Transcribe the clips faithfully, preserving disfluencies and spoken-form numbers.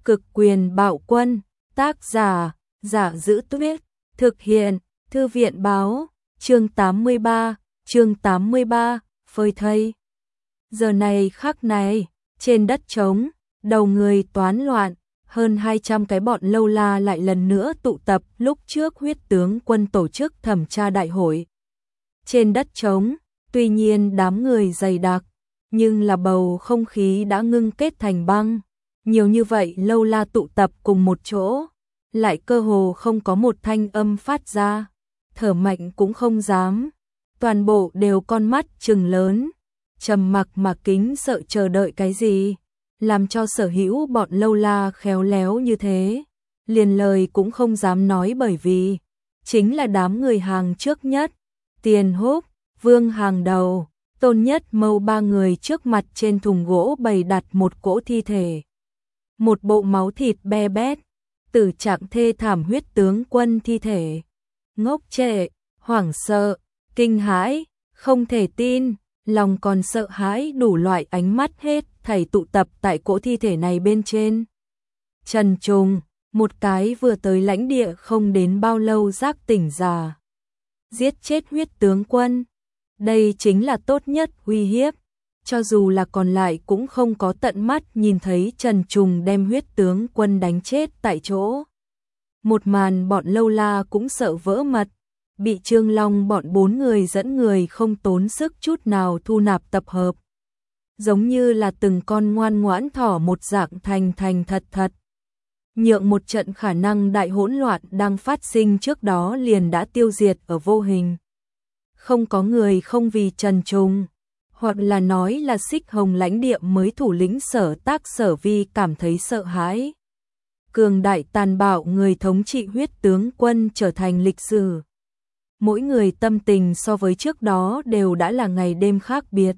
Cực quyền bạo quân, tác giả, Giả Giữ Tuyết, thực hiện, Thư viện báo, chương tám mươi ba, chương tám mươi ba, phơi thây. Giờ này khắc này, trên đất trống, đầu người toán loạn, hơn hai trăm cái bọn lâu la lại lần nữa tụ tập lúc trước huyết tướng quân tổ chức thẩm tra đại hội. Trên đất trống, tuy nhiên đám người dày đặc, nhưng là bầu không khí đã ngưng kết thành băng. Nhiều như vậy lâu la tụ tập cùng một chỗ, lại cơ hồ không có một thanh âm phát ra, thở mạnh cũng không dám, toàn bộ đều con mắt trừng lớn, trầm mặc mà kính sợ chờ đợi cái gì, làm cho sở hữu bọn lâu la khéo léo như thế, liền lời cũng không dám nói bởi vì chính là đám người hàng trước nhất, Tiền Húc, Vương hàng đầu, Tôn Nhất Mâu ba người trước mặt trên thùng gỗ bày đặt một cỗ thi thể. Một bộ máu thịt be bét, tử trạng thê thảm huyết tướng quân thi thể. Ngốc trệ, hoảng sợ, kinh hãi, không thể tin, lòng còn sợ hãi đủ loại ánh mắt hết thảy tụ tập tại cỗ thi thể này bên trên. Trần Trùng, một cái vừa tới lãnh địa không đến bao lâu giác tỉnh giả. Giết chết huyết tướng quân, đây chính là tốt nhất uy hiếp. Cho dù là còn lại cũng không có tận mắt nhìn thấy Trần Trùng đem huyết tướng quân đánh chết tại chỗ. Một màn bọn lâu la cũng sợ vỡ mật, bị Trương Long bọn bốn người dẫn người không tốn sức chút nào thu nạp tập hợp. Giống như là từng con ngoan ngoãn thỏ một dạng thành thành thật thật. Nhượng một trận khả năng đại hỗn loạn đang phát sinh trước đó liền đã tiêu diệt ở vô hình. Không có người không vì Trần Trùng, hoặc là nói là Xích Hồng lãnh địa mới thủ lĩnh Sở Tác Sở Vi cảm thấy sợ hãi. Cường đại tàn bạo người thống trị huyết tướng quân trở thành lịch sử. Mỗi người tâm tình so với trước đó đều đã là ngày đêm khác biệt.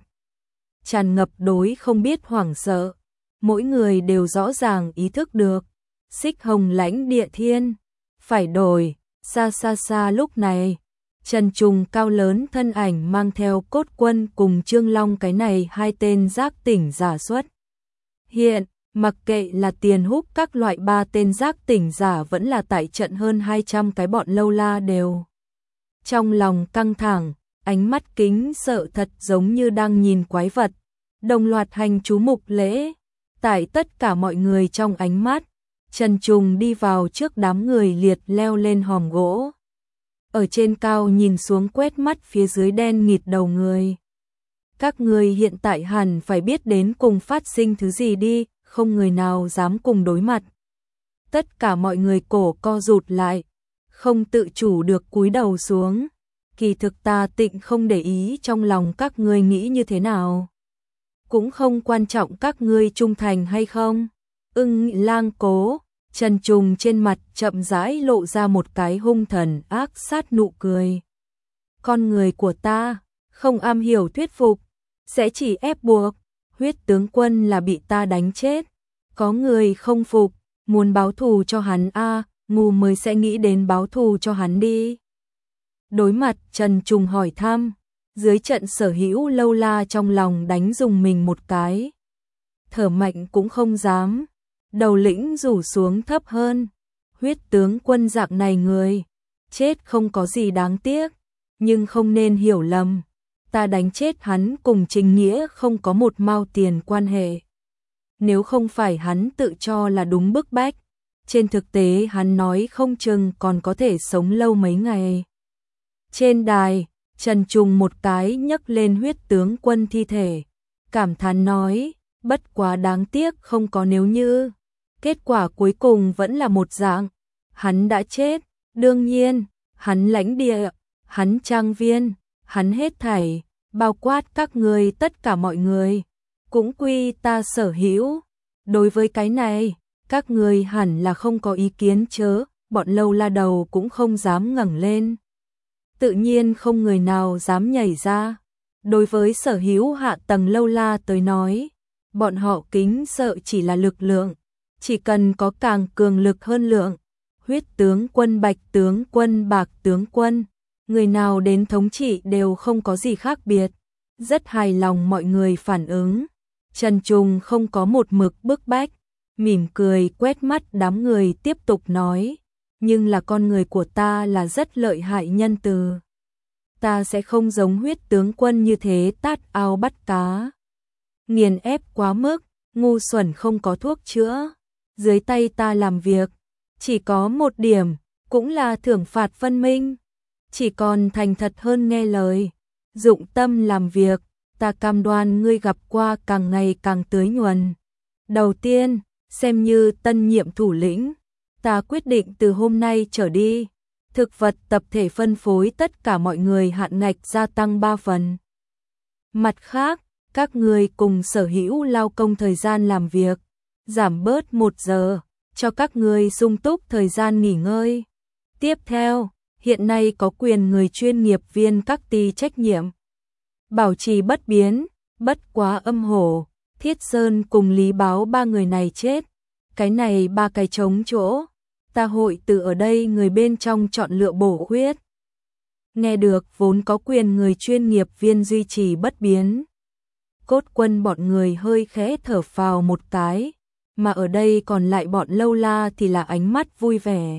Tràn ngập đối không biết hoảng sợ, mỗi người đều rõ ràng ý thức được. Xích Hồng lãnh địa thiên, phải đổi, xa xa xa lúc này. Trần Trùng cao lớn thân ảnh mang theo cốt quân cùng Trương Long cái này hai tên giác tỉnh giả xuất. Hiện, mặc kệ là Tiền Húc các loại ba tên giác tỉnh giả vẫn là tại trận hơn hai trăm cái bọn lâu la đều. Trong lòng căng thẳng, ánh mắt kính sợ thật giống như đang nhìn quái vật. Đồng loạt hành chú mục lễ, tại tất cả mọi người trong ánh mắt, Trần Trùng đi vào trước đám người liệt leo lên hòm gỗ. Ở trên cao nhìn xuống quét mắt phía dưới đen nghịt đầu người. Các người hiện tại hẳn phải biết đến cùng phát sinh thứ gì đi, không người nào dám cùng đối mặt. Tất cả mọi người cổ co rụt lại, không tự chủ được cúi đầu xuống. Kỳ thực ta tịnh không để ý trong lòng các ngươi nghĩ như thế nào. Cũng không quan trọng các ngươi trung thành hay không. Ưng Lang Cố, Trần Trùng trên mặt chậm rãi lộ ra một cái hung thần ác sát nụ cười. Con người của ta, không am hiểu thuyết phục, sẽ chỉ ép buộc, huyết tướng quân là bị ta đánh chết. Có người không phục, muốn báo thù cho hắn a, à, ngu mới sẽ nghĩ đến báo thù cho hắn đi. Đối mặt Trần Trùng hỏi thăm, dưới trận sở hữu lâu la trong lòng đánh dùng mình một cái. Thở mạnh cũng không dám. Đầu lĩnh rủ xuống thấp hơn. Huyết tướng quân dạng này người, chết không có gì đáng tiếc, nhưng không nên hiểu lầm. Ta đánh chết hắn cùng Trình Nghĩa không có một mao tiền quan hệ. Nếu không phải hắn tự cho là đúng bức bách, trên thực tế hắn nói không chừng còn có thể sống lâu mấy ngày. Trên đài, Trần Trùng một cái nhấc lên huyết tướng quân thi thể, cảm thán nói, bất quá đáng tiếc không có nếu như. Kết quả cuối cùng vẫn là một dạng, hắn đã chết, đương nhiên, hắn lãnh địa, hắn trang viên, hắn hết thảy, bao quát các người tất cả mọi người, cũng quy ta sở hữu. Đối với cái này, các người hẳn là không có ý kiến chớ, bọn lâu la đầu cũng không dám ngẩng lên. Tự nhiên không người nào dám nhảy ra. Đối với sở hữu hạ tầng lâu la tới nói, bọn họ kính sợ chỉ là lực lượng. Chỉ cần có càng cường lực hơn lượng, huyết tướng quân, bạch tướng quân, bạc tướng quân, người nào đến thống trị đều không có gì khác biệt. Rất hài lòng mọi người phản ứng. Trần Trùng không có một mực bức bách, mỉm cười quét mắt đám người tiếp tục nói, nhưng là con người của ta là rất lợi hại nhân từ. Ta sẽ không giống Huyết tướng quân như thế tát ao bắt cá. Nghiền ép quá mức, ngu xuẩn không có thuốc chữa. Dưới tay ta làm việc, chỉ có một điểm, cũng là thưởng phạt phân minh. Chỉ còn thành thật hơn nghe lời, dụng tâm làm việc, ta cam đoan ngươi gặp qua càng ngày càng tưới nhuần. Đầu tiên, xem như tân nhiệm thủ lĩnh, ta quyết định từ hôm nay trở đi, thực vật tập thể phân phối tất cả mọi người hạn ngạch gia tăng ba phần. Mặt khác, các người cùng sở hữu lao công thời gian làm việc, giảm bớt một giờ, cho các người sung túc thời gian nghỉ ngơi. Tiếp theo, hiện nay có quyền người chuyên nghiệp viên các ty trách nhiệm. Bảo trì bất biến, bất quá âm hổ, Thiết Sơn cùng Lý Báo ba người này chết. Cái này ba cái trống chỗ, ta hội từ ở đây người bên trong chọn lựa bổ khuyết. Nghe được vốn có quyền người chuyên nghiệp viên duy trì bất biến. Cốt quân bọn người hơi khẽ thở phào một cái, mà ở đây còn lại bọn lâu la thì là ánh mắt vui vẻ.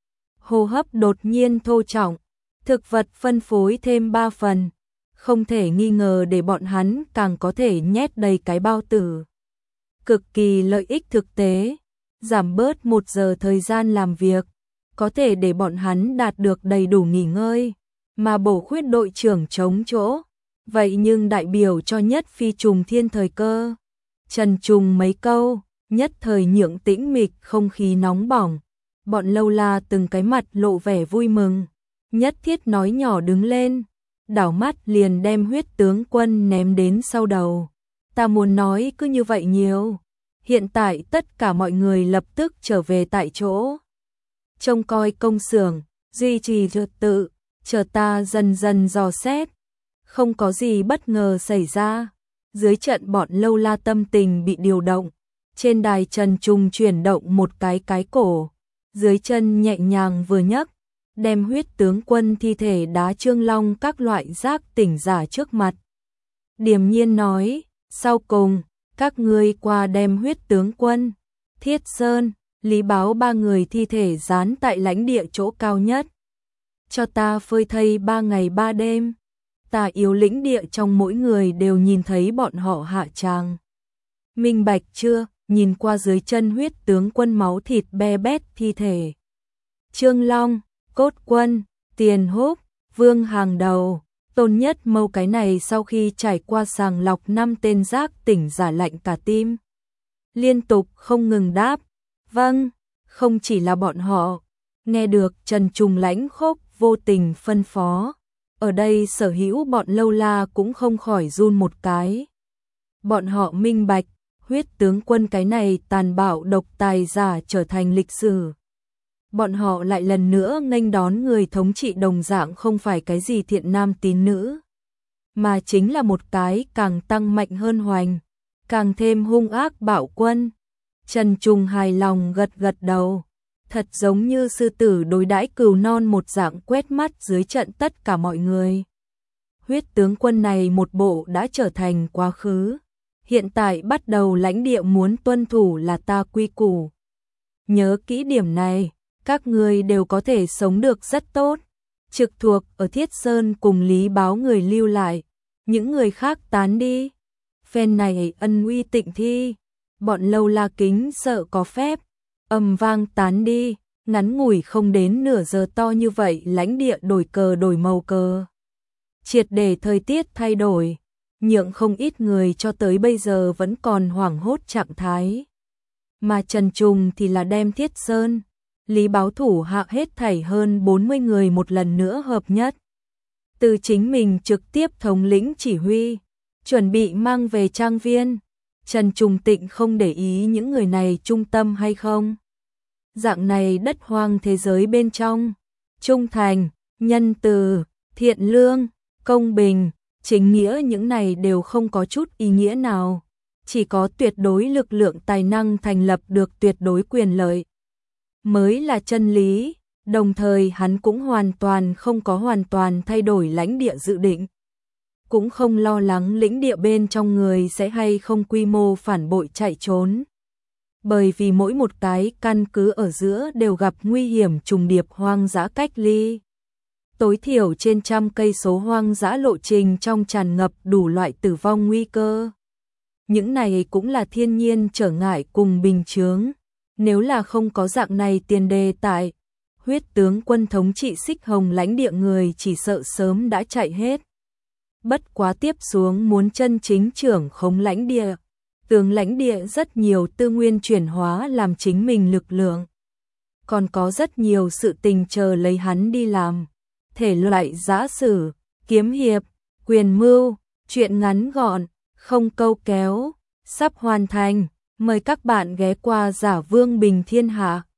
Hô hấp đột nhiên thô trọng, thực vật phân phối thêm ba phần, không thể nghi ngờ để bọn hắn càng có thể nhét đầy cái bao tử. Cực kỳ lợi ích thực tế, giảm bớt một giờ thời gian làm việc, có thể để bọn hắn đạt được đầy đủ nghỉ ngơi, mà bổ khuyết đội trưởng chống chỗ. Vậy nhưng đại biểu cho nhất phi trùng thiên thời cơ. Trần trùng mấy câu, nhất thời nhượng tĩnh mịch không khí nóng bỏng. Bọn lâu la từng cái mặt lộ vẻ vui mừng. Nhất thiết nói nhỏ đứng lên, đảo mắt liền đem Huyết tướng quân ném đến sau đầu. Ta muốn nói cứ như vậy nhiều. Hiện tại tất cả mọi người lập tức trở về tại chỗ. Trông coi công xưởng, duy trì trật tự, chờ ta dần dần dò xét. Không có gì bất ngờ xảy ra. Dưới trận bọn lâu la tâm tình bị điều động. Trên đài Trần Trùng chuyển động một cái cái cổ. Dưới chân nhẹ nhàng vừa nhấc, đem Huyết tướng quân thi thể đá Trương Long các loại giác tỉnh giả trước mặt. Điềm nhiên nói, sau cùng, các ngươi qua đem Huyết tướng quân, Thiết Sơn, Lý Báo ba người thi thể dán tại lãnh địa chỗ cao nhất. Cho ta phơi thây ba ngày ba đêm. Ta yếu lĩnh địa trong mỗi người đều nhìn thấy bọn họ hạ tràng. Minh bạch chưa, nhìn qua dưới chân Huyết tướng quân máu thịt be bét thi thể. Trương Long, Cốt Quân, Tiền Húc, Vương hàng đầu, Tôn Nhất Mâu cái này sau khi trải qua sàng lọc năm tên giác tỉnh giả lạnh cả tim. Liên tục không ngừng đáp, vâng, không chỉ là bọn họ. Nghe được Trần Trùng lãnh khốc vô tình phân phó. Ở đây sở hữu bọn lâu la cũng không khỏi run một cái. Bọn họ minh bạch, Huyết tướng quân cái này tàn bạo độc tài giả trở thành lịch sử. Bọn họ lại lần nữa nghênh đón người thống trị đồng dạng không phải cái gì thiện nam tín nữ, mà chính là một cái càng tăng mạnh hơn hoành, càng thêm hung ác bạo quân. Trần Trùng hài lòng gật gật đầu. Thật giống như sư tử đối đãi cừu non một dạng quét mắt dưới trận tất cả mọi người. Huyết tướng quân này một bộ đã trở thành quá khứ. Hiện tại bắt đầu lãnh địa muốn tuân thủ là ta quy củ. Nhớ kỹ điểm này, các người đều có thể sống được rất tốt. Trực thuộc ở Thiết Sơn cùng Lý Báo người lưu lại, những người khác tán đi. Phen này ân uy tịnh thi, bọn lâu la kính sợ có phép. Ầm vang tán đi, ngắn ngủi không đến nửa giờ to như vậy lãnh địa đổi cờ đổi màu cờ. Triệt để thời tiết thay đổi, nhượng không ít người cho tới bây giờ vẫn còn hoảng hốt trạng thái. Mà Trần Trùng thì là đem Thiết Sơn, Lý Báo thủ hạ hết thảy hơn bốn mươi người một lần nữa hợp nhất. Từ chính mình trực tiếp thống lĩnh chỉ huy, chuẩn bị mang về trang viên. Trần Trùng Tịnh không để ý những người này trung tâm hay không. Dạng này đất hoang thế giới bên trong, trung thành, nhân từ, thiện lương, công bình, chính nghĩa những này đều không có chút ý nghĩa nào. Chỉ có tuyệt đối lực lượng tài năng thành lập được tuyệt đối quyền lợi. Mới là chân lý, đồng thời hắn cũng hoàn toàn không có hoàn toàn thay đổi lãnh địa dự định. Cũng không lo lắng lĩnh địa bên trong người sẽ hay không quy mô phản bội chạy trốn. bởi vì mỗi một cái căn cứ ở giữa đều gặp nguy hiểm trùng điệp hoang dã cách ly. Tối thiểu trên trăm cây số hoang dã lộ trình trong tràn ngập đủ loại tử vong nguy cơ. Những này cũng là thiên nhiên trở ngại cùng bình chướng. Nếu là không có dạng này tiền đề tại, huyết tướng quân thống trị Xích Hồng lãnh địa người chỉ sợ sớm đã chạy hết. Bất quá tiếp xuống muốn chân chính trưởng khống lãnh địa, tướng lãnh địa rất nhiều tư nguyên chuyển hóa làm chính mình lực lượng. Còn có rất nhiều sự tình chờ lấy hắn đi làm. Thể loại giã sử, kiếm hiệp, quyền mưu, truyện ngắn gọn, không câu kéo, sắp hoàn thành. Mời các bạn ghé qua Giả Vương Bình Thiên Hạ.